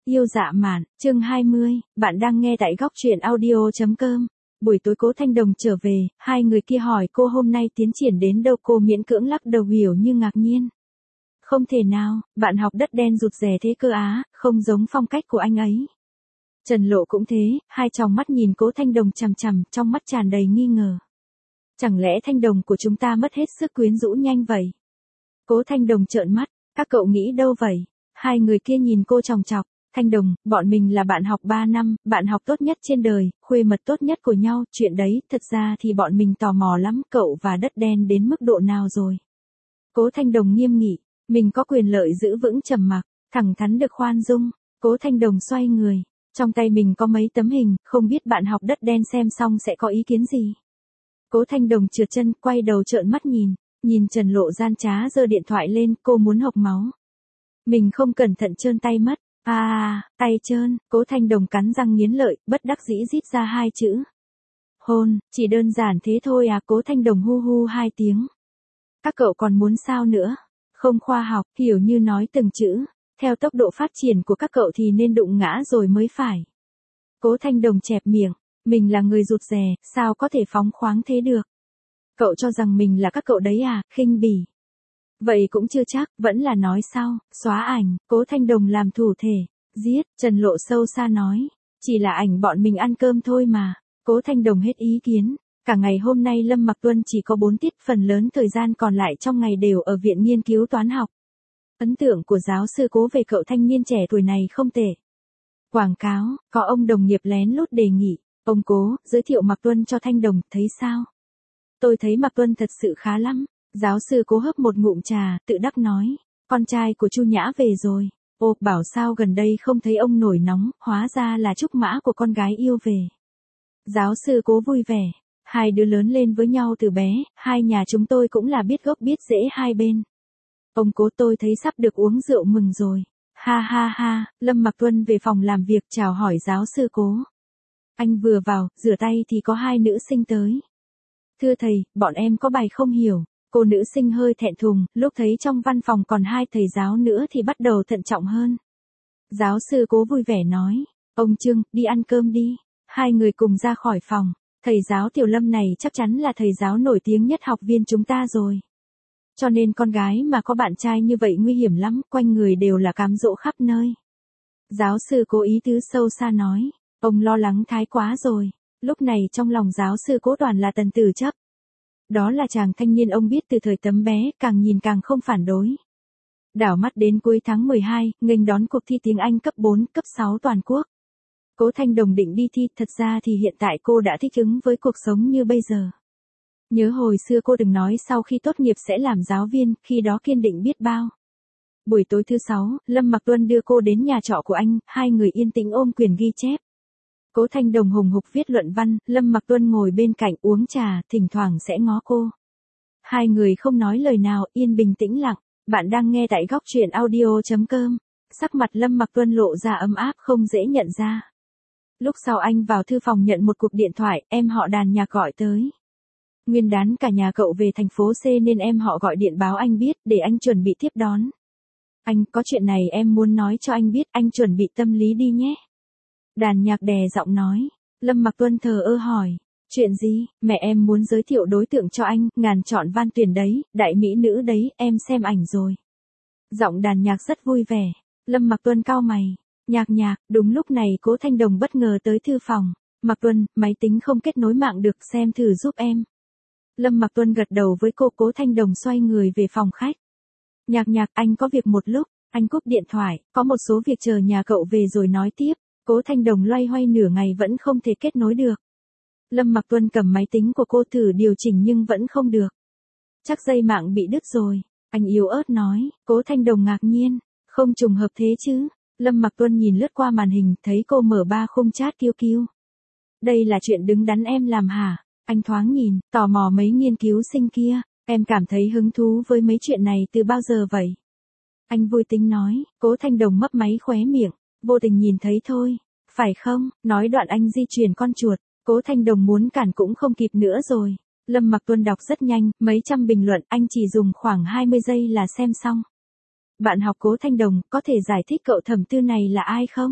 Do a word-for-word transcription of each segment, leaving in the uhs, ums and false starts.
Yêu dạ mạn, chương hai mươi, bạn đang nghe tại góc truyện audio.com. Buổi tối Cố Thanh Đồng trở về, hai người kia hỏi cô hôm nay tiến triển đến đâu, cô miễn cưỡng lắc đầu hiểu như ngạc nhiên. Không thể nào, bạn học đất đen rụt rè thế cơ á, không giống phong cách của anh ấy. Trần Lộ cũng thế, hai tròng mắt nhìn Cố Thanh Đồng chằm chằm, trong mắt tràn đầy nghi ngờ. Chẳng lẽ Thanh Đồng của chúng ta mất hết sức quyến rũ nhanh vậy? Cố Thanh Đồng trợn mắt, các cậu nghĩ đâu vậy? Hai người kia nhìn cô chòng chọc. Thanh Đồng, bọn mình là bạn học ba năm, bạn học tốt nhất trên đời, khuê mật tốt nhất của nhau, chuyện đấy, thật ra thì bọn mình tò mò lắm, cậu và đất đen đến mức độ nào rồi? Cố Thanh Đồng nghiêm nghị, mình có quyền lợi giữ vững trầm mặc, thẳng thắn được khoan dung. Cố Thanh Đồng xoay người, trong tay mình có mấy tấm hình, không biết bạn học đất đen xem xong sẽ có ý kiến gì? Cố Thanh Đồng trượt chân, quay đầu trợn mắt nhìn, nhìn Trần Lộ gian trá giơ điện thoại lên, cô muốn hộc máu. Mình không cẩn thận trơn tay mất. À, tay trơn, Cố Thanh Đồng cắn răng nghiến lợi, bất đắc dĩ rít ra hai chữ. Hôn, chỉ đơn giản thế thôi à? Cố Thanh Đồng hu hu hai tiếng. Các cậu còn muốn sao nữa? Không khoa học, hiểu như nói từng chữ. Theo tốc độ phát triển của các cậu thì nên đụng ngã rồi mới phải. Cố Thanh Đồng chẹp miệng, mình là người rụt rè, sao có thể phóng khoáng thế được? Cậu cho rằng mình là các cậu đấy à, khinh bỉ. Vậy cũng chưa chắc, vẫn là nói sau, xóa ảnh, Cố Thanh Đồng làm thủ thể, giết, Trần Lộ sâu xa nói, chỉ là ảnh bọn mình ăn cơm thôi mà. Cố Thanh Đồng hết ý kiến, cả ngày hôm nay Lâm Mặc Tuân chỉ có bốn tiết, phần lớn thời gian còn lại trong ngày đều ở viện nghiên cứu toán học. Ấn tượng của giáo sư Cố về cậu thanh niên trẻ tuổi này không tệ. Quảng cáo, có ông đồng nghiệp lén lút đề nghị, ông Cố, giới thiệu Mặc Tuân cho Thanh Đồng, thấy sao? Tôi thấy Mặc Tuân thật sự khá lắm. Giáo sư Cố hấp một ngụm trà, tự đắc nói, con trai của Chu Nhã về rồi. Ô, bảo sao gần đây không thấy ông nổi nóng, hóa ra là trúc mã của con gái yêu về. Giáo sư Cố vui vẻ, hai đứa lớn lên với nhau từ bé, hai nhà chúng tôi cũng là biết gốc biết rễ hai bên. Ông Cố, tôi thấy sắp được uống rượu mừng rồi. Ha ha ha, Lâm Mặc Tuân về phòng làm việc chào hỏi giáo sư Cố. Anh vừa vào, rửa tay thì có hai nữ sinh tới. Thưa thầy, bọn em có bài không hiểu. Cô nữ sinh hơi thẹn thùng, lúc thấy trong văn phòng còn hai thầy giáo nữa thì bắt đầu thận trọng hơn. Giáo sư Cố vui vẻ nói, ông Trương, đi ăn cơm đi. Hai người cùng ra khỏi phòng, thầy giáo Tiểu Lâm này chắc chắn là thầy giáo nổi tiếng nhất học viên chúng ta rồi. Cho nên con gái mà có bạn trai như vậy nguy hiểm lắm, quanh người đều là cám dỗ khắp nơi. Giáo sư Cố ý tứ sâu xa nói, ông lo lắng thái quá rồi. Lúc này trong lòng giáo sư Cố toàn là tần tử chấp. Đó là chàng thanh niên ông biết từ thời tấm bé, càng nhìn càng không phản đối. Đảo mắt đến cuối tháng mười hai, nghênh đón cuộc thi tiếng Anh cấp bốn, cấp sáu toàn quốc. Cố Thanh Đồng định đi thi, thật ra thì hiện tại cô đã thích ứng với cuộc sống như bây giờ. Nhớ hồi xưa cô đừng nói sau khi tốt nghiệp sẽ làm giáo viên, khi đó kiên định biết bao. Buổi tối thứ sáu, Lâm Mặc Tuân đưa cô đến nhà trọ của anh, hai người yên tĩnh ôm quyền ghi chép. Cố Thanh Đồng hùng hục viết luận văn, Lâm Mặc Tuân ngồi bên cạnh uống trà, thỉnh thoảng sẽ ngó cô. Hai người không nói lời nào, yên bình tĩnh lặng. Bạn đang nghe tại góc truyện audio.com. Sắc mặt Lâm Mặc Tuân lộ ra ấm áp không dễ nhận ra. Lúc sau anh vào thư phòng nhận một cuộc điện thoại, em họ Đàn Nhạc gọi tới. Nguyên đán cả nhà cậu về thành phố C nên em họ gọi điện báo anh biết, để anh chuẩn bị tiếp đón. Anh, có chuyện này em muốn nói cho anh biết, anh chuẩn bị tâm lý đi nhé. Đàn Nhạc đè giọng nói. Lâm Mặc Tuân thờ ơ hỏi, chuyện gì? Mẹ em muốn giới thiệu đối tượng cho anh, ngàn chọn van tuyển đấy, đại mỹ nữ đấy, em xem ảnh rồi. Giọng Đàn Nhạc rất vui vẻ. Lâm Mặc Tuân cau mày. Nhạc Nhạc, đúng lúc này Cố Thanh Đồng bất ngờ tới thư phòng. Mặc Tuân, máy tính không kết nối mạng được, xem thử giúp em. Lâm Mặc Tuân gật đầu với cô. Cố Thanh Đồng xoay người về phòng khách. Nhạc Nhạc, anh có việc một lúc. Anh cúp điện thoại, có một số việc chờ nhà cậu về rồi nói tiếp. Cố Thanh Đồng loay hoay nửa ngày vẫn không thể kết nối được. Lâm Mặc Tuân cầm máy tính của cô thử điều chỉnh nhưng vẫn không được. Chắc dây mạng bị đứt rồi. Anh yếu ớt nói. Cố Thanh Đồng ngạc nhiên. Không trùng hợp thế chứ. Lâm Mặc Tuân nhìn lướt qua màn hình, thấy cô mở ba khung chat kiu kiu. Đây là chuyện đứng đắn em làm hả? Anh thoáng nhìn, tò mò mấy nghiên cứu sinh kia. Em cảm thấy hứng thú với mấy chuyện này từ bao giờ vậy? Anh vui tính nói. Cố Thanh Đồng mấp máy khóe miệng. Vô tình nhìn thấy thôi, phải không? Nói đoạn anh di chuyển con chuột. Cố Thanh Đồng muốn cản cũng không kịp nữa rồi. Lâm Mặc Tuân đọc rất nhanh, mấy trăm bình luận, anh chỉ dùng khoảng hai mươi giây là xem xong. Bạn học Cố Thanh Đồng, có thể giải thích cậu Thẩm Tư này là ai không?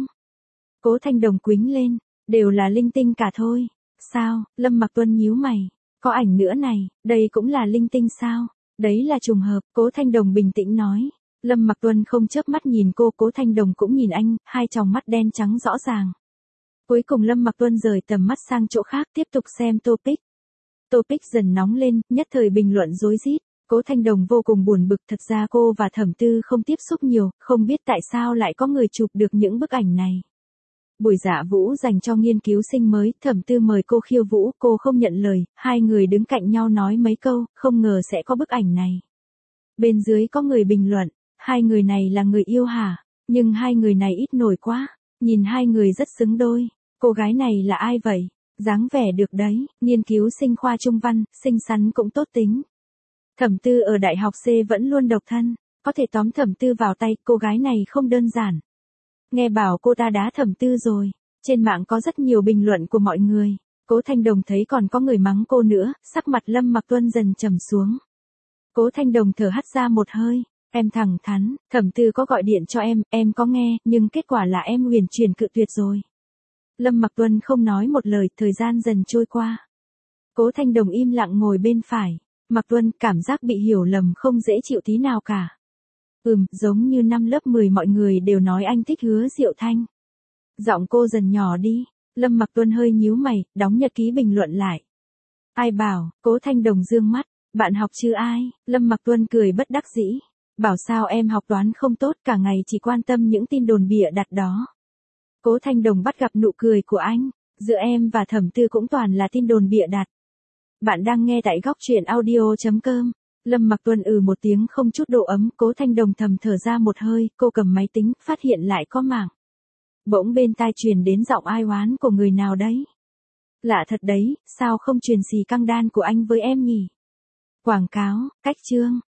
Cố Thanh Đồng quính lên, đều là linh tinh cả thôi. Sao? Lâm Mặc Tuân nhíu mày. Có ảnh nữa này, đây cũng là linh tinh sao? Đấy là trùng hợp, Cố Thanh Đồng bình tĩnh nói. Lâm Mặc Tuân không chớp mắt nhìn cô, Cố Thanh Đồng cũng nhìn anh, hai tròng mắt đen trắng rõ ràng. Cuối cùng Lâm Mặc Tuân rời tầm mắt sang chỗ khác, tiếp tục xem topic. Topic dần nóng lên, nhất thời bình luận rối rít. Cố Thanh Đồng vô cùng buồn bực, thật ra cô và Thẩm Tư không tiếp xúc nhiều, không biết tại sao lại có người chụp được những bức ảnh này. Buổi dạ vũ dành cho nghiên cứu sinh mới, Thẩm Tư mời cô khiêu vũ, cô không nhận lời, hai người đứng cạnh nhau nói mấy câu, không ngờ sẽ có bức ảnh này. Bên dưới có người bình luận, hai người này là người yêu hả? Nhưng hai người này ít nổi quá, nhìn hai người rất xứng đôi. Cô gái này là ai vậy? Dáng vẻ được đấy, nghiên cứu sinh khoa trung văn, xinh xắn cũng tốt tính. Thẩm Tư ở đại học C vẫn luôn độc thân, có thể tóm Thẩm Tư vào tay, cô gái này không đơn giản. Nghe bảo cô ta đá Thẩm Tư rồi, trên mạng có rất nhiều bình luận của mọi người. Cố Thanh Đồng thấy còn có người mắng cô nữa, sắc mặt Lâm Mặc Tuân dần trầm xuống. Cố Thanh Đồng thở hắt ra một hơi, em thẳng thắn, Thẩm Tư có gọi điện cho em, em có nghe, nhưng kết quả là em huyền chuyển cự tuyệt rồi. Lâm Mặc Tuân không nói một lời, thời gian dần trôi qua. Cố Thanh Đồng im lặng ngồi bên phải. Mặc Tuân, cảm giác bị hiểu lầm không dễ chịu tí nào cả. Ừm, giống như năm lớp mười mọi người đều nói anh thích Hứa Diệu Thanh. Giọng cô dần nhỏ đi. Lâm Mặc Tuân hơi nhíu mày, đóng nhật ký bình luận lại. Ai bảo? Cố Thanh Đồng dương mắt. Bạn học chứ ai? Lâm Mặc Tuân cười bất đắc dĩ. Bảo sao em học toán không tốt, cả ngày chỉ quan tâm những tin đồn bịa đặt đó. Cố Thanh Đồng bắt gặp nụ cười của anh. Giữa em và Thẩm Tư cũng toàn là tin đồn bịa đặt. Bạn đang nghe tại góc truyện audio chấm com. Lâm Mặc Tuân ừ một tiếng không chút độ ấm, Cố Thanh Đồng thầm thở ra một hơi, cô cầm máy tính, phát hiện lại có mạng. Bỗng bên tai truyền đến giọng ai oán của người nào đấy. Lạ thật đấy, sao không truyền xì căng đan của anh với em nhỉ? Quảng cáo, cách chương.